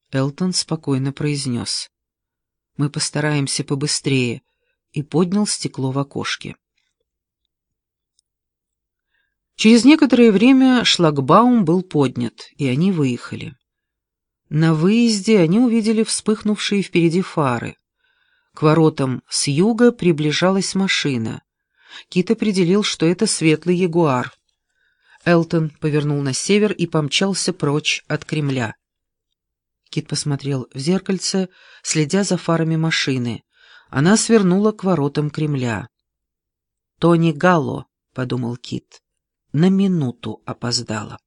Элтон спокойно произнес: «Мы постараемся побыстрее», и поднял стекло в окошке. Через некоторое время шлагбаум был поднят, и они выехали. На выезде они увидели вспыхнувшие впереди фары. К воротам с юга приближалась машина. Кит определил, что это светлый ягуар. Элтон повернул на север и помчался прочь от Кремля. Кит посмотрел в зеркальце, следя за фарами машины. Она свернула к воротам Кремля. «Тони Галло», — подумал Кит, — на минуту опоздала.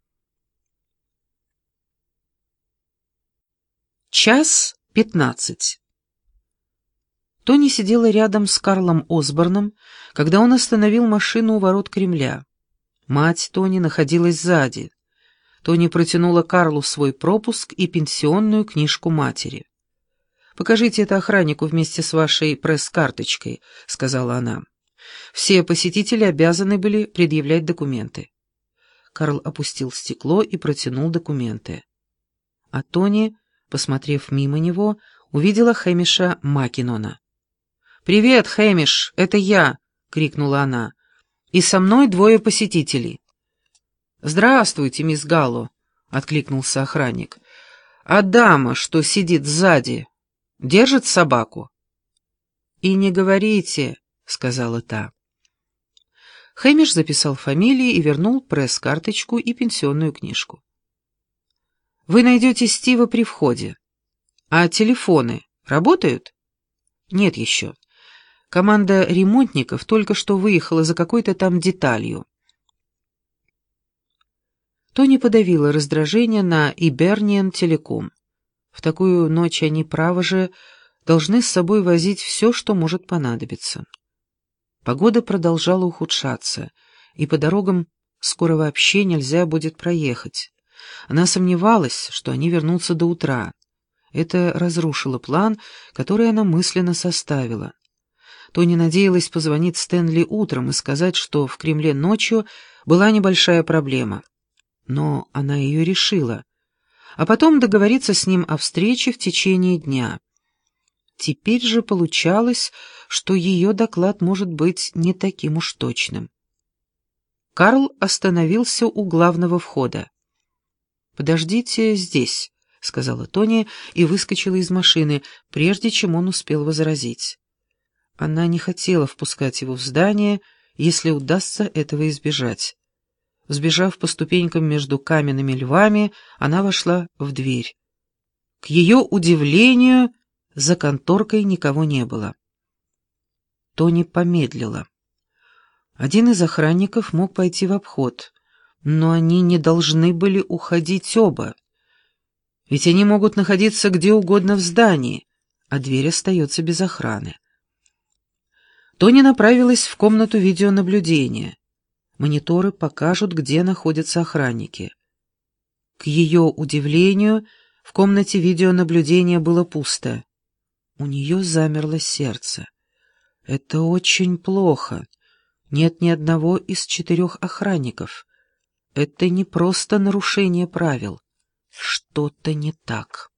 1:15. Тони сидела рядом с Карлом Осборном, когда он остановил машину у ворот Кремля. Мать Тони находилась сзади. Тони протянула Карлу свой пропуск и пенсионную книжку матери. «Покажите это охраннику вместе с вашей пресс-карточкой», — сказала она. «Все посетители обязаны были предъявлять документы». Карл опустил стекло и протянул документы. А Тони, посмотрев мимо него, увидела Хэмиша Маккинона. «Привет, Хэмиш, это я!» — крикнула она. «И со мной 2 посетителей». «Здравствуйте, мисс Галло», — откликнулся охранник. «А дама, что сидит сзади, держит собаку?» «И не говорите», — сказала та. Хэмиш записал фамилии и вернул пресс-карточку и пенсионную книжку. «Вы найдете Стива при входе. А телефоны работают?» «Нет еще. Команда ремонтников только что выехала за какой-то там деталью». Тони подавила раздражение на Иберниан Телеком. В такую ночь они, право же, должны с собой возить все, что может понадобиться. Погода продолжала ухудшаться, и по дорогам скоро вообще нельзя будет проехать. Она сомневалась, что они вернутся до утра. Это разрушило план, который она мысленно составила. Тони надеялась позвонить Стэнли утром и сказать, что в Кремле ночью была небольшая проблема. Но она ее решила, а потом договориться с ним о встрече в течение дня. Теперь же получалось, что ее доклад может быть не таким уж точным. Карл остановился у главного входа. «Подождите здесь», — сказала Тони и выскочила из машины, прежде чем он успел возразить. Она не хотела впускать его в здание, если удастся этого избежать. Сбежав по ступенькам между каменными львами, она вошла в дверь. К ее удивлению, за конторкой никого не было. Тони помедлила. Один из охранников мог пойти в обход, но они не должны были уходить оба. Ведь они могут находиться где угодно в здании, а дверь остается без охраны. Тони направилась в комнату видеонаблюдения. Мониторы покажут, где находятся охранники. К ее удивлению, в комнате видеонаблюдения было пусто. У нее замерло сердце. Это очень плохо. Нет ни одного из 4 охранников. Это не просто нарушение правил. Что-то не так.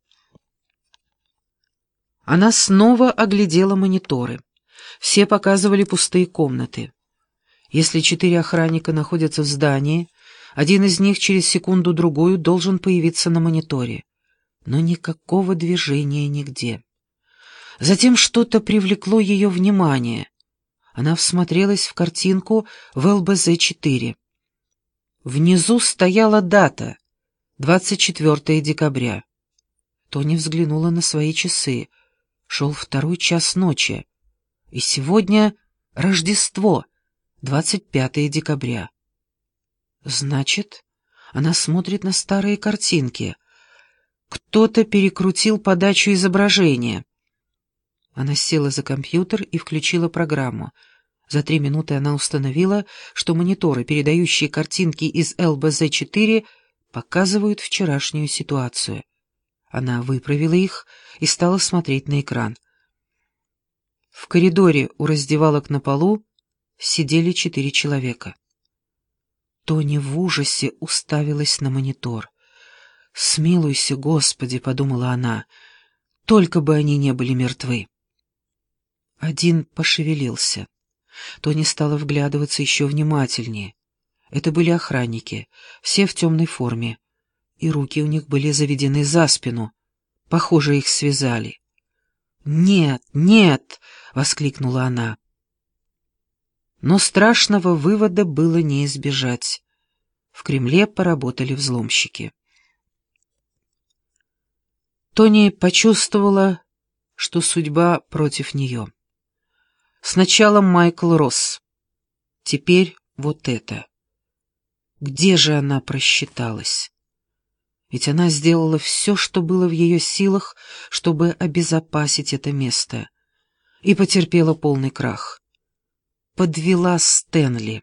Она снова оглядела мониторы. Все показывали пустые комнаты. Если 4 охранника находятся в здании, один из них через секунду-другую должен появиться на мониторе. Но никакого движения нигде. Затем что-то привлекло ее внимание. Она всмотрелась в картинку в ЛБЗ-4. Внизу стояла дата — 24 декабря. Тони взглянула на свои часы. Шел 2 час ночи. И сегодня Рождество, 25 декабря. Значит, она смотрит на старые картинки. Кто-то перекрутил подачу изображения. Она села за компьютер и включила программу. За 3 минуты она установила, что мониторы, передающие картинки из ЛБЗ-4, показывают вчерашнюю ситуацию. Она выправила их и стала смотреть на экран. В коридоре у раздевалок на полу сидели 4 человека. Тони в ужасе уставилась на монитор. «Смилуйся, Господи», — подумала она, — «только бы они не были мертвы». Один пошевелился. Тони стала вглядываться еще внимательнее. Это были охранники, все в темной форме, и руки у них были заведены за спину. Похоже, их связали. «Нет, нет!» — воскликнула она. Но страшного вывода было не избежать. В Кремле поработали взломщики. Тони почувствовала, что судьба против нее. Сначала Майкл Росс. Теперь вот это. Где же она просчиталась? Ведь она сделала все, что было в ее силах, чтобы обезопасить это место, и потерпела полный крах. Подвела Стэнли.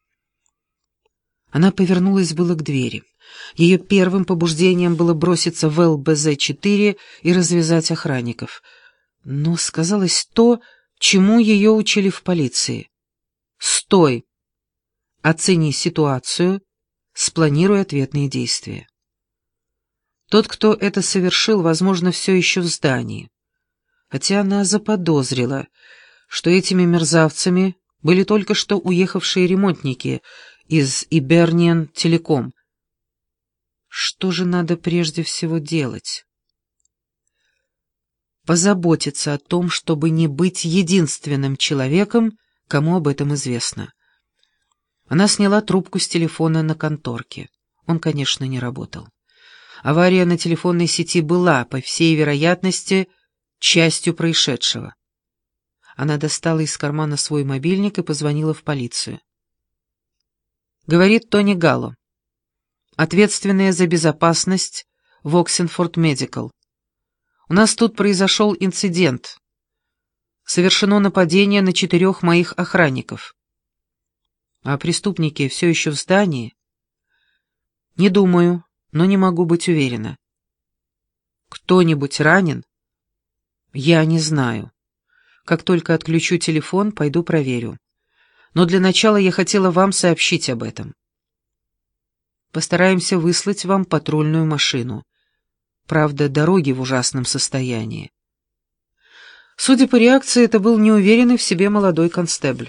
Она повернулась было к двери. Ее первым побуждением было броситься в ЛБЗ-4 и развязать охранников. Но сказалось то, чему ее учили в полиции. «Стой! Оцени ситуацию, спланируй ответные действия». Тот, кто это совершил, возможно, все еще в здании. Хотя она заподозрила, что этими мерзавцами были только что уехавшие ремонтники из Иберниан Телеком. Что же надо прежде всего делать? Позаботиться о том, чтобы не быть единственным человеком, кому об этом известно. Она сняла трубку с телефона на конторке. Он, конечно, не работал. Авария на телефонной сети была, по всей вероятности, частью происшедшего. Она достала из кармана свой мобильник и позвонила в полицию. Говорит Тони Галло, ответственная за безопасность в Оксенфорд Медикал. У нас тут произошел инцидент. Совершено нападение на 4 моих охранников. А преступники все еще в здании? Не думаю, но не могу быть уверена. Кто-нибудь ранен? Я не знаю. Как только отключу телефон, пойду проверю. Но для начала я хотела вам сообщить об этом. Постараемся выслать вам патрульную машину. Правда, дороги в ужасном состоянии. Судя по реакции, это был неуверенный в себе молодой констебль.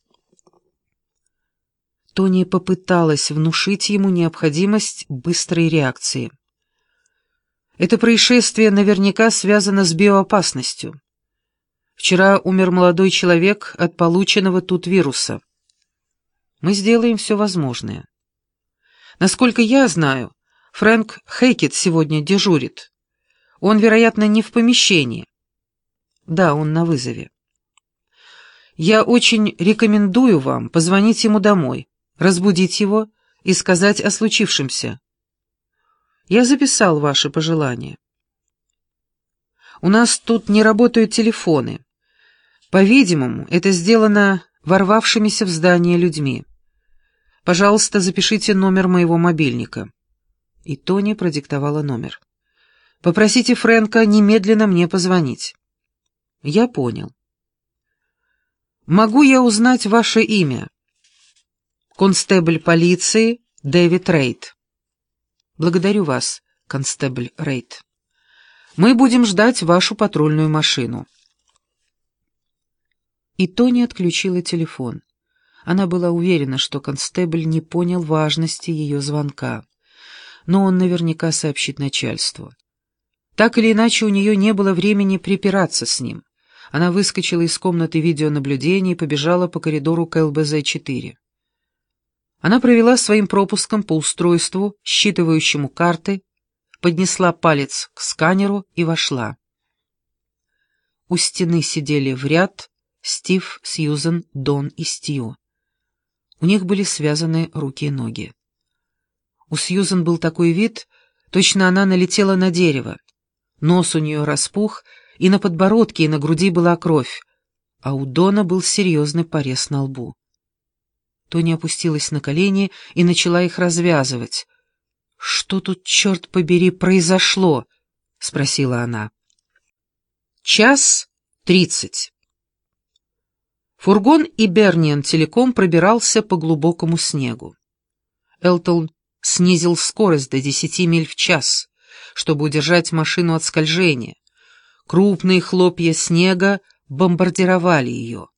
Тони попыталась внушить ему необходимость быстрой реакции. Это происшествие наверняка связано с биоопасностью. Вчера умер молодой человек от полученного тут вируса. Мы сделаем все возможное. Насколько я знаю, Фрэнк Хейкет сегодня дежурит. Он, вероятно, не в помещении. Да, он на вызове. Я очень рекомендую вам позвонить ему домой, разбудить его и сказать о случившемся. Я записал ваши пожелания. У нас тут не работают телефоны. По-видимому, это сделано ворвавшимися в здание людьми. Пожалуйста, запишите номер моего мобильника». И Тони продиктовала номер. «Попросите Фрэнка немедленно мне позвонить». «Я понял». «Могу я узнать ваше имя?» «Констебль полиции Дэвид Рейд». «Благодарю вас, констебль Рейд. Мы будем ждать вашу патрульную машину». И Тони отключила телефон. Она была уверена, что констебль не понял важности ее звонка, но он наверняка сообщит начальству. Так или иначе, у нее не было времени припираться с ним. Она выскочила из комнаты видеонаблюдения и побежала по коридору к ЛБЗ-4. Она провела своим пропуском по устройству, считывающему карты, поднесла палец к сканеру и вошла. У стены сидели в ряд Стив, Сьюзен, Дон и Стью. У них были связаны руки и ноги. У Сьюзен был такой вид, точно она налетела на дерево. Нос у нее распух, и на подбородке, и на груди была кровь, а у Дона был серьезный порез на лбу. Тони опустилась на колени и начала их развязывать. «Что тут, черт побери, произошло?» — спросила она. 1:30. Фургон Иберниан Телеком пробирался по глубокому снегу. Элтон снизил скорость до 10 миль в час, чтобы удержать машину от скольжения. Крупные хлопья снега бомбардировали ее.